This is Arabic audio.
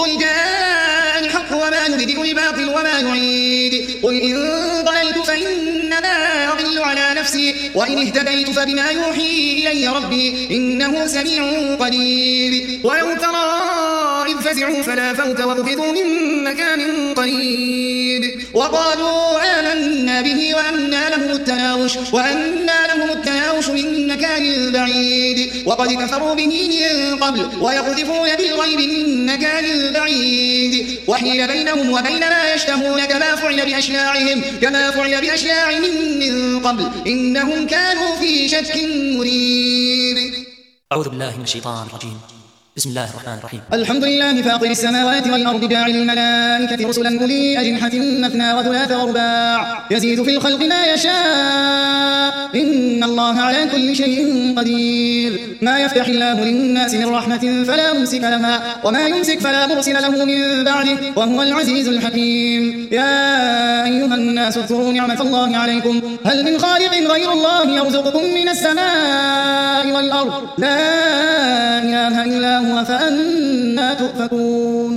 قل جاء الحق وما يبدئ الباطل وما يعيد قل إن ضللت فإنما أضل على نفسي وإن اهتديت فبما يوحي إلي ربي إنه سميع قريب ولو ترى إذ فزعوا فلا فوت وأخذوا من مكان قريب وقالوا آمنا به وأنى لهم التناوش من مكان بعيد وقد كفروا به من قبل ويقذفون بالغيب من مكان بعيد وحيل بينهم وبين ما يشتهون كما فعل بأشياعهم من قبل إنهم كانوا في شك مريب. أعوذ بالله من الشيطان الرجيم. بسم الله الرحمن الرحيم. الحمد لله فاطر السماوات والأرض جاعل الملائكة رسلا أولي أجنحة مثنى وثلاث ورباع يزيد في الخلق ما يشاء إن الله على كل شيء قدير. ما يفتح الله للناس من رحمة فلا ممسك لها وما يمسك فلا مرسل له من بعده وهو العزيز الحكيم. يا أيها الناس اذكروا نعمة الله عليكم هل من خالق غير الله يرزقكم من السماء والأرض لا إله إلا هو فأنى تؤفكون.